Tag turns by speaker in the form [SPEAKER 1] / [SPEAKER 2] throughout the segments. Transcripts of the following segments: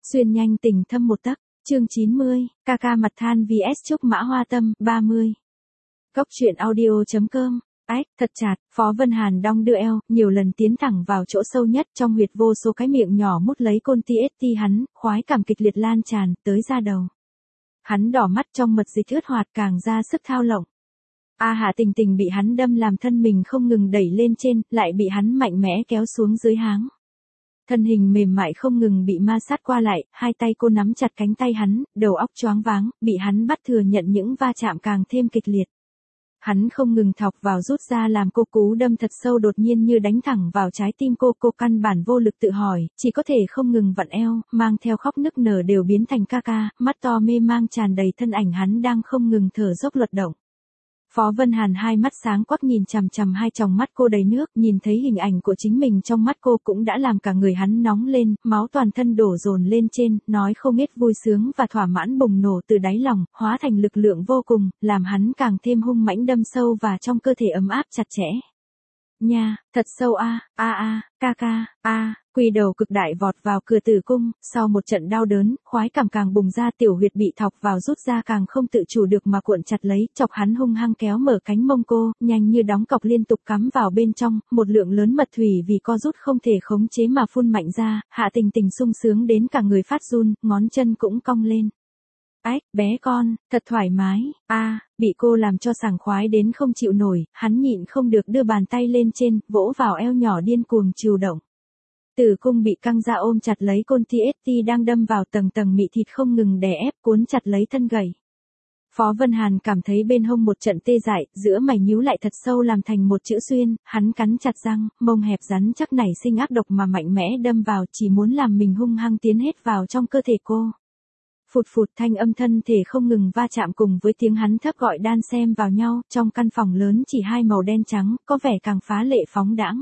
[SPEAKER 1] Xuyên nhanh tình thâm một tấc, chương 90, ca ca mặt than vs Trúc Mã Hoa Tâm, 30. Góc truyện audio.com. Ách, thật chạt, Phó Vân Hàn đong đưa eo, nhiều lần tiến thẳng vào chỗ sâu nhất trong huyệt vô số cái miệng nhỏ mút lấy côn ti hắn, khoái cảm kịch liệt lan tràn, tới da đầu. Hắn đỏ mắt trong mật dịch ướt hoạt càng ra sức thao lộng. Hạ Tình Tình bị hắn đâm làm thân mình không ngừng đẩy lên trên, lại bị hắn mạnh mẽ kéo xuống dưới háng. Thân hình mềm mại không ngừng bị ma sát qua lại, hai tay cô nắm chặt cánh tay hắn, đầu óc choáng váng, bị hắn bắt thừa nhận những va chạm càng thêm kịch liệt. Hắn không ngừng thọc vào rút ra làm cô cú đâm thật sâu đột nhiên như đánh thẳng vào trái tim cô căn bản vô lực tự hỏi, chỉ có thể không ngừng vặn eo, mang theo khóc nức nở đều biến thành ca ca, mắt to mê mang tràn đầy thân ảnh hắn đang không ngừng thở dốc luật động. Phó Vân Hàn hai mắt sáng quắc nhìn chằm chằm hai tròng mắt cô đầy nước, nhìn thấy hình ảnh của chính mình trong mắt cô cũng đã làm cả người hắn nóng lên, máu toàn thân đổ dồn lên trên, nói không hết vui sướng và thỏa mãn bùng nổ từ đáy lòng, hóa thành lực lượng vô cùng, làm hắn càng thêm hung mãnh đâm sâu và trong cơ thể ấm áp chặt chẽ. Nha, thật sâu ca, quỳ đầu cực đại vọt vào cửa tử cung, sau một trận đau đớn, khoái cảm càng bùng ra, tiểu huyệt bị thọc vào rút ra càng không tự chủ được mà cuộn chặt lấy, chọc hắn hung hăng kéo mở cánh mông cô, nhanh như đóng cọc liên tục cắm vào bên trong, một lượng lớn mật thủy vì co rút không thể khống chế mà phun mạnh ra, Hạ Tình Tình sung sướng đến cả người phát run, ngón chân cũng cong lên. Ách, bé con, thật thoải mái, bị cô làm cho sảng khoái đến không chịu nổi, hắn nhịn không được đưa bàn tay lên trên, vỗ vào eo nhỏ điên cuồng trừu động. Tử cung bị căng ra ôm chặt lấy côn ti đang đâm vào tầng tầng mị thịt không ngừng đè ép cuốn chặt lấy thân gầy. Phó Vân Hàn cảm thấy bên hông một trận tê dại, giữa mày nhíu lại thật sâu làm thành một chữ xuyên, hắn cắn chặt răng, mông hẹp rắn chắc nảy sinh ác độc mà mạnh mẽ đâm vào, chỉ muốn làm mình hung hăng tiến hết vào trong cơ thể cô. Phụt phụt thanh âm thân thể không ngừng va chạm cùng với tiếng hắn thấp gọi đan xen vào nhau, trong căn phòng lớn chỉ hai màu đen trắng, có vẻ càng phá lệ phóng đãng.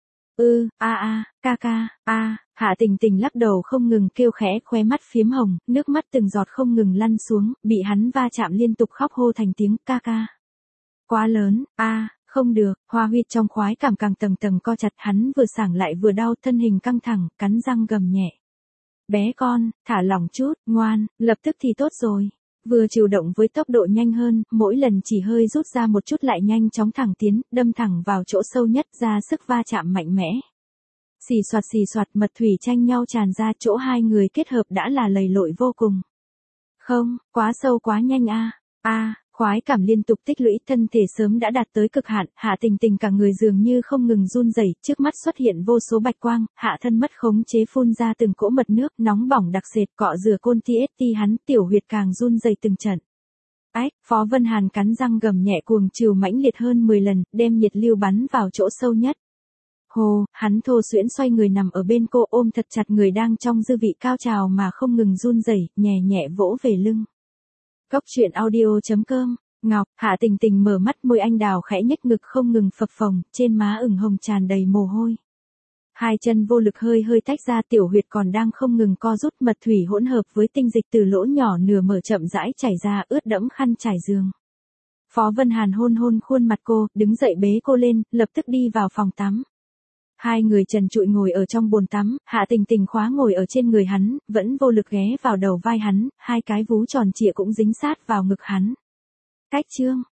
[SPEAKER 1] Ca, Hạ Tình Tình lắc đầu không ngừng kêu khẽ, khóe mắt phiếm hồng, nước mắt từng giọt không ngừng lăn xuống, bị hắn va chạm liên tục khóc hô thành tiếng ca. Quá lớn, không được, hoa huyệt trong khoái cảm càng tầng tầng co chặt, hắn vừa sảng lại vừa đau, thân hình căng thẳng, cắn răng gầm nhẹ. Bé con, thả lỏng chút, ngoan, lập tức thì tốt rồi. Vừa chịu động với tốc độ nhanh hơn, mỗi lần chỉ hơi rút ra một chút lại nhanh chóng thẳng tiến, đâm thẳng vào chỗ sâu nhất, ra sức va chạm mạnh mẽ. Xì xoạt mật thủy tranh nhau tràn ra, chỗ hai người kết hợp đã là lầy lội vô cùng. Không, quá sâu quá nhanh khoái cảm liên tục tích lũy, thân thể sớm đã đạt tới cực hạn, Hạ Tình Tình cả người dường như không ngừng run rẩy, trước mắt xuất hiện vô số bạch quang, hạ thân mất khống chế phun ra từng cỗ mật nước, nóng bỏng đặc sệt cọ rửa côn ti hắn, tiểu huyệt càng run rẩy từng trận. Ách, Phó Vân Hàn cắn răng gầm nhẹ cuồng trừu mãnh liệt hơn 10 lần, đem nhiệt lưu bắn vào chỗ sâu nhất. Hồ, hắn thô xuyễn xoay người nằm ở bên cô ôm thật chặt người đang trong dư vị cao trào mà không ngừng run rẩy, nhẹ nhẹ vỗ về lưng. Góc truyện audio.com. Ngọc, Hạ Tình Tình mở mắt, môi anh đào khẽ nhếch, ngực không ngừng phập phồng, trên má ửng hồng tràn đầy mồ hôi. Hai chân vô lực hơi tách ra, tiểu huyệt còn đang không ngừng co rút, mật thủy hỗn hợp với tinh dịch từ lỗ nhỏ nửa mở chậm rãi chảy ra, ướt đẫm khăn trải giường. Phó Vân Hàn hôn khuôn mặt cô, đứng dậy bế cô lên, lập tức đi vào phòng tắm. Hai người trần trụi ngồi ở trong bồn tắm, Hạ Tình Tình khóa ngồi ở trên người hắn, vẫn vô lực ghé vào đầu vai hắn, hai cái vú tròn trịa cũng dính sát vào ngực hắn. Cách chương,